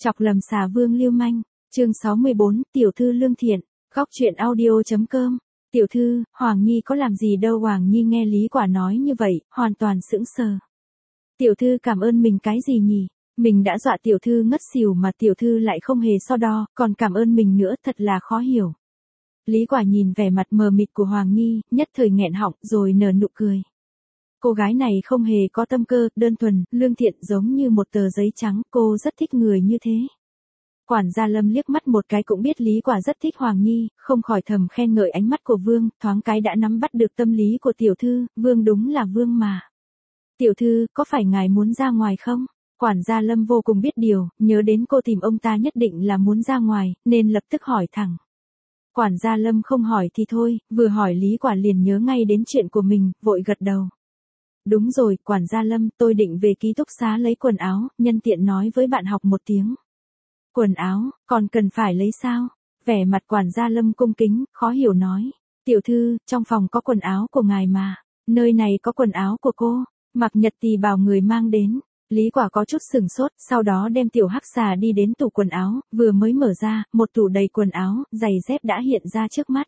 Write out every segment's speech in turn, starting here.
Chọc lầm xà vương lưu manh. Chương 64, tiểu thư lương thiện. Góc truyện audio.com. Tiểu thư, Hoàng Nhi có làm gì đâu. Hoàng Nhi nghe Lý Quả nói như vậy, hoàn toàn sững sờ. Tiểu thư cảm ơn mình cái gì nhỉ? Mình đã dọa tiểu thư ngất xỉu mà tiểu thư lại không hề so đo, còn cảm ơn mình nữa, thật là khó hiểu. Lý Quả nhìn vẻ mặt mờ mịt của Hoàng Nhi, nhất thời nghẹn họng rồi nở nụ cười. Cô gái này không hề có tâm cơ, đơn thuần, lương thiện giống như một tờ giấy trắng, cô rất thích người như thế. Quản gia Lâm liếc mắt một cái cũng biết Lý Quả rất thích Hoàng Nhi, không khỏi thầm khen ngợi ánh mắt của Vương, thoáng cái đã nắm bắt được tâm lý của tiểu thư, Vương đúng là Vương mà. Tiểu thư, có phải ngài muốn ra ngoài không? Quản gia Lâm vô cùng biết điều, nhớ đến cô tìm ông ta nhất định là muốn ra ngoài, nên lập tức hỏi thẳng. Quản gia Lâm không hỏi thì thôi, vừa hỏi Lý Quả liền nhớ ngay đến chuyện của mình, vội gật đầu. Đúng rồi, quản gia Lâm, tôi định về ký túc xá lấy quần áo, nhân tiện nói với bạn học một tiếng. Quần áo, còn cần phải lấy sao? Vẻ mặt quản gia Lâm cung kính, khó hiểu nói. Tiểu thư, trong phòng có quần áo của ngài mà, nơi này có quần áo của cô. Mạc Nhật Tì bảo người mang đến. Lý Quả có chút sửng sốt, sau đó đem tiểu hắc xà đi đến tủ quần áo, vừa mới mở ra, một tủ đầy quần áo, giày dép đã hiện ra trước mắt.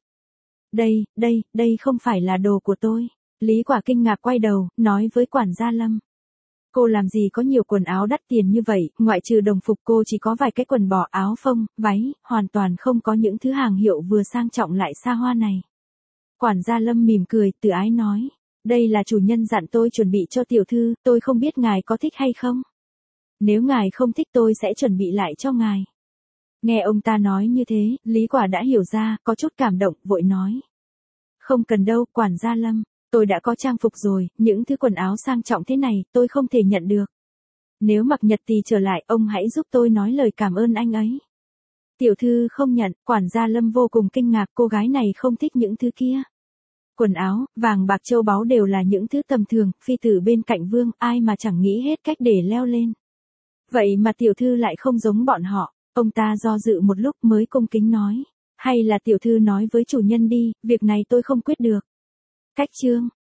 Đây không phải là đồ của tôi. Lý Quả kinh ngạc quay đầu, nói với quản gia Lâm. Cô làm gì có nhiều quần áo đắt tiền như vậy, ngoại trừ đồng phục cô chỉ có vài cái quần bò, áo phông, váy, hoàn toàn không có những thứ hàng hiệu vừa sang trọng lại xa hoa này. Quản gia Lâm mỉm cười, từ ái nói. Đây là chủ nhân dặn tôi chuẩn bị cho tiểu thư, tôi không biết ngài có thích hay không. Nếu ngài không thích tôi sẽ chuẩn bị lại cho ngài. Nghe ông ta nói như thế, Lý Quả đã hiểu ra, có chút cảm động, vội nói. Không cần đâu, quản gia Lâm, tôi đã có trang phục rồi, những thứ quần áo sang trọng thế này, tôi không thể nhận được. Nếu Mạc Nhật Tì trở lại, ông hãy giúp tôi nói lời cảm ơn anh ấy. Tiểu thư không nhận, quản gia Lâm vô cùng kinh ngạc, cô gái này không thích những thứ kia. Quần áo, vàng bạc châu báu đều là những thứ tầm thường, phi tử bên cạnh Vương, ai mà chẳng nghĩ hết cách để leo lên. Vậy mà tiểu thư lại không giống bọn họ, ông ta do dự một lúc mới cung kính nói. Hay là tiểu thư nói với chủ nhân đi, việc này tôi không quyết được. Cách chương.